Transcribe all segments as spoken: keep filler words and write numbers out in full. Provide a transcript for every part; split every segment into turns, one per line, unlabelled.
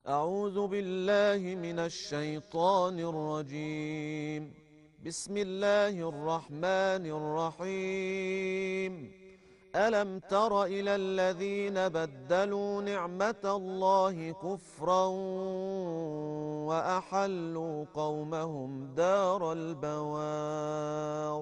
أعوذ بالله من الشيطان الرجيم. بسم الله الرحمن الرحيم. ألم تر إلى الذين بدلوا نعمة الله كفرا وأحلوا قومهم دار البوار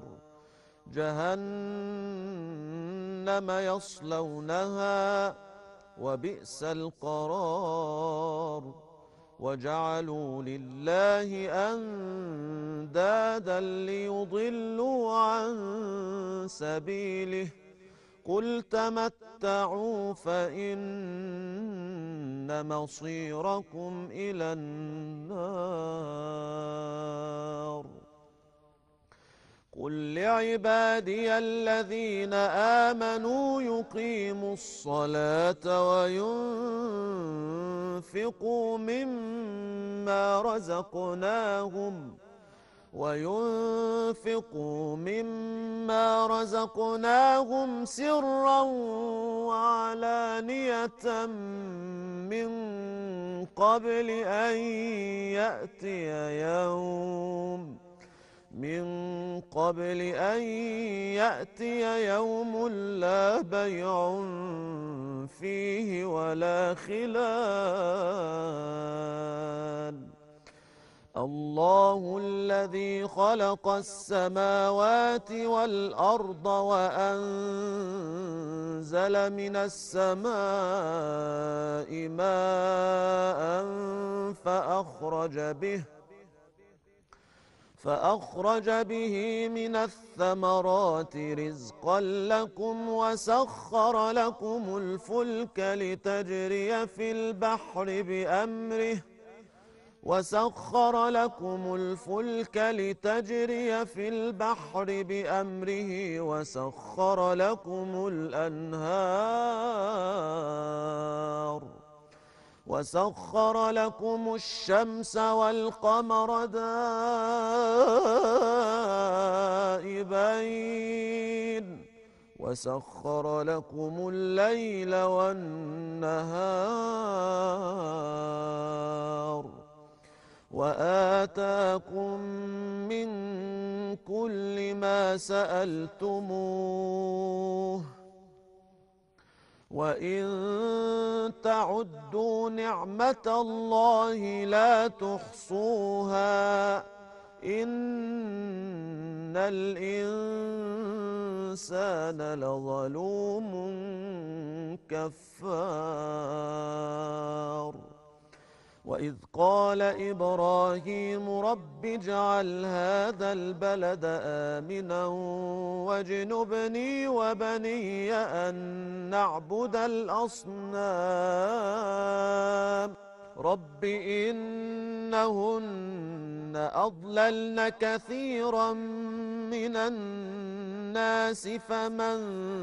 جهنم يصلونها وبئس القرار وجعلوا لله أندادا ليضلوا عن سبيله قل تمتعوا فإن مصيركم إلى النار. قل لعبادي الذين آمنوا يقيموا الصلاة وينفقوا مما رزقناهم وينفقوا مما رزقناهم سرا وعلانية من قبل أن يأتي يوم من قبل أن يأتي يوم لا بيع فيه ولا خلال. الله الذي خلق السماوات والأرض وأنزل من السماء ماء فأخرج به فأخرج به من الثمرات رزقا لكم وسخر لكم الفلك لتجري في البحر بأمره وسخر لكم الفلك لتجري في البحر بأمره وسخر لكم الأنهار وسخر لكم الشمس والقمر دائبين وسخر لكم الليل والنهار وآتاكم من كل ما سألتموه وإن تعدوا نعمة الله لا تحصوها إن الإنسان لظلوم كفار. وإذ قال إبراهيم رب اجعل هذا البلد آمنا واجنبني وبني أن نعبد الأصنام رب إنهن أضللن كثيرا من الناس فمن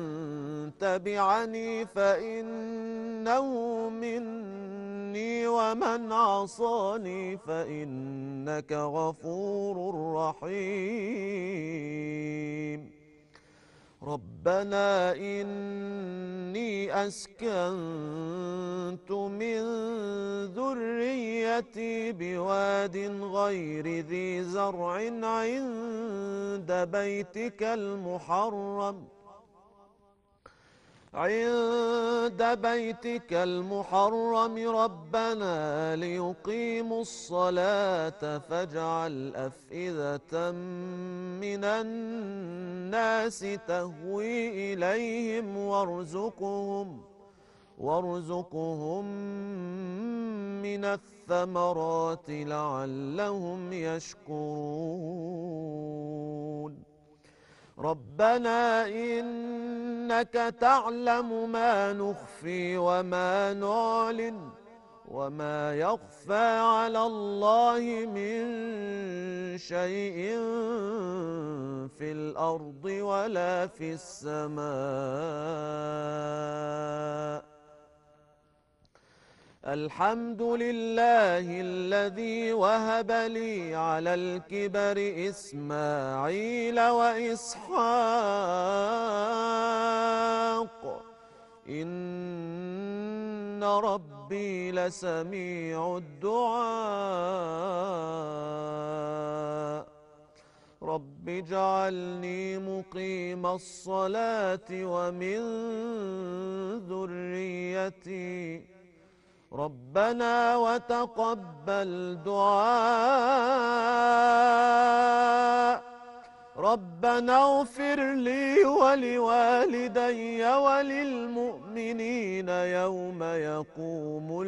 تبعني فإنه مني ومن عصاني فإنك غفور رحيم. ربنا إني أسكنت من ذريتي بواد غير ذي زرع عند بيتك المحرم عند بيتك المحرم ربنا ليقيموا الصلاة فاجعل أفئدة من الناس تهوي إليهم وارزقهم وارزقهم من الثمرات لعلهم يشكرون. ربنا إنك تعلم ما نخفي وما نعلن وما يخفى على الله من شيء في الأرض ولا في السماء. الحمد لله الذي وهب لي على الكبر إسماعيل وإسحاق، إن إن ربي لسميع الدعاء رب اجعلني مقيم الصلاة ومن ذريتي ربنا وتقبل دعاء ربنا اغفر لي ولوالدي وللمؤمنين يوم يقوم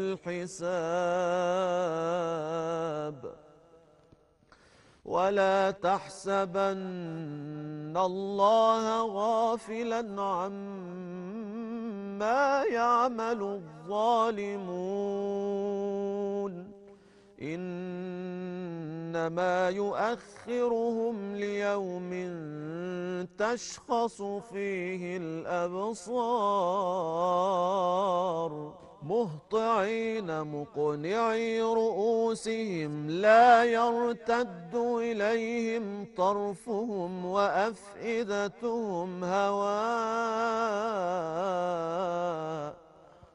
الحساب ولا تحسبن الله غافلا عما يعمل الظالمون إنما يؤخرهم ليوم تشخص فيه الأبصار مهطعين مقنعي رؤوسهم لا يرتد إليهم طرفهم وأفئدتهم هواء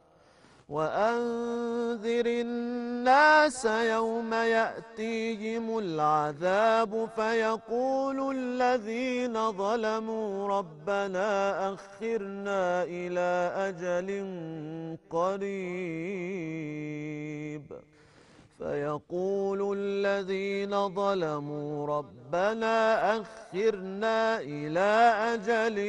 وأنذر الناس يوم يأتيهم العذاب فيقول الذين ظلموا ربنا أخرنا إلى أجل قريب فيقول الذين ظلموا ربنا أخرنا إلى أجل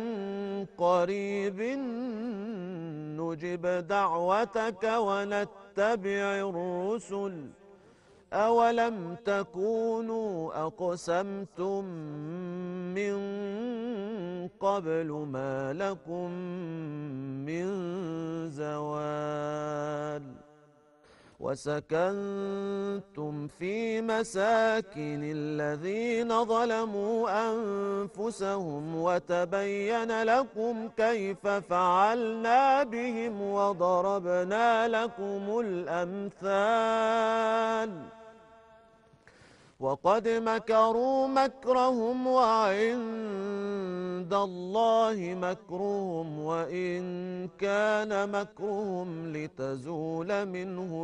قريب نجب دعوتك ونتبع الرسل أولم تكونوا أقسمتم من قبل ما لكم من زوال وسكنتم في مساكن الذين ظلموا أنفسهم وتبين لكم كيف فعلنا بهم وضربنا لكم الأمثال وقد مكروا مكرهم وعند الله مكرهم وإن كان مكرهم لتزول منه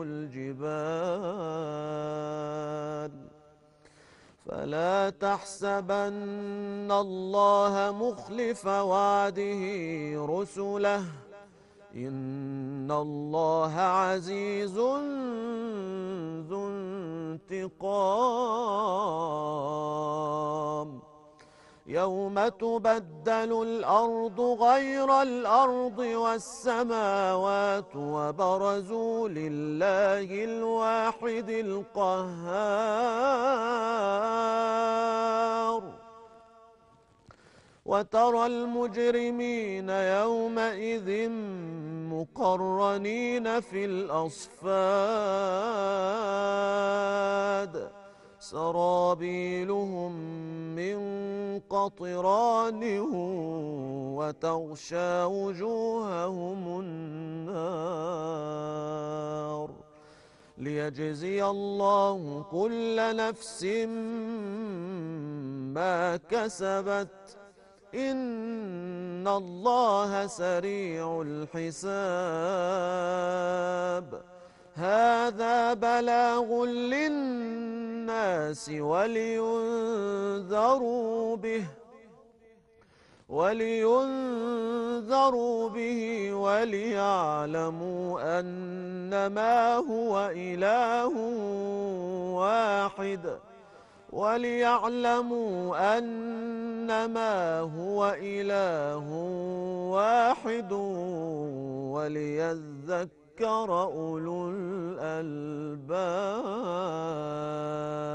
الجبال فلا تحسبن الله مخلف وعده رسله إن الله عزيز ذو انتقام يوم تبدل الأرض غير الأرض والسماوات وبرزوا لله الواحد القهار وترى المجرمين يومئذ مقرنين في الأصفاد سرابيلهم من قطران وتغشى وجوههم النار ليجزي الله كل نفس ما كسبت إن الله سريع الحساب هذا بلاغ للناس ولينذروا به ولينذروا به وليعلموا أنما هو إله واحد وليعلموا أنما هو إله واحد وليذكر أولو الألباب.